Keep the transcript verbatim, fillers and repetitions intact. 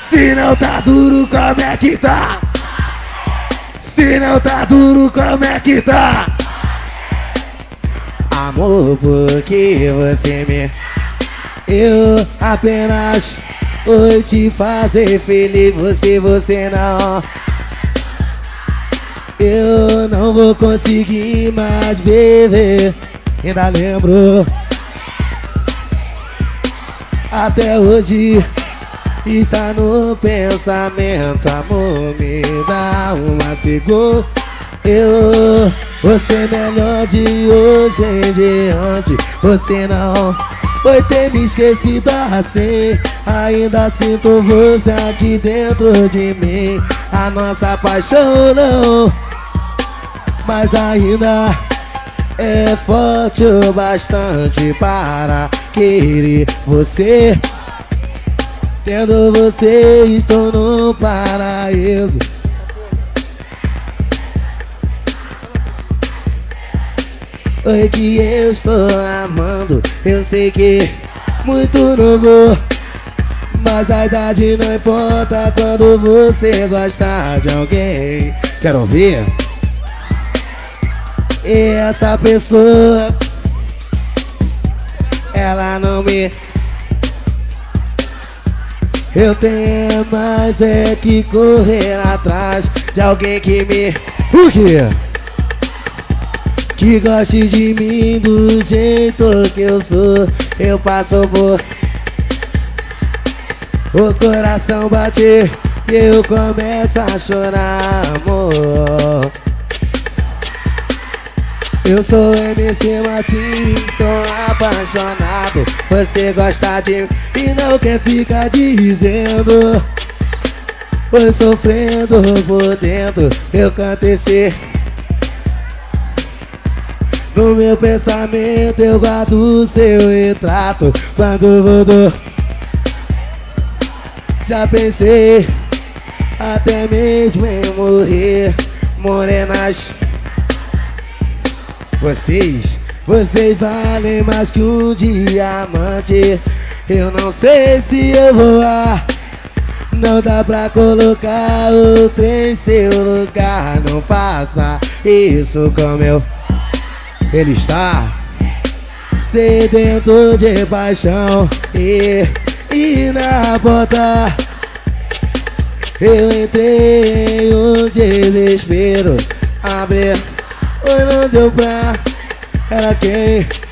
Se não tá duro, como é que tá? Se não tá duro, como é que tá? Amor, porque você me... Eu apenas vou te fazer feliz, você, você não. Eu não vou conseguir mais viver. Ainda lembro, até hoje está no pensamento. Amor, me dá uma segunda. Eu, você melhor de hoje em diante. Você não foi ter me esquecido assim. Ainda sinto você aqui dentro de mim. A nossa paixão não, mas ainda é forte o bastante para querer você. Tendo você, estou no paraíso. Oi, que eu estou amando. Eu sei que muito novo, mas a idade não importa quando você gosta de alguém. Quero ouvir? E essa pessoa, ela não me... Eu tenho mais é que correr atrás de alguém que me... O quê? Que goste de mim do jeito que eu sou. Eu passo por... O coração bate e eu começo a chorar, amor. Eu sou M C Marcinho, tô apaixonado. Você gosta de mim e não quer ficar dizendo. Foi sofrendo por dentro, eu canto esse. No meu pensamento eu guardo o seu retrato. Quando voltou, já pensei até mesmo em morrer. Morenas, Vocês, vocês valem mais que um diamante. Eu não sei se eu voar, não dá pra colocar outro em seu lugar. Não faça isso como eu. Ele está sedento de paixão e, e na porta eu entrei em um desespero. Abre, oi, não deu pra... Era quem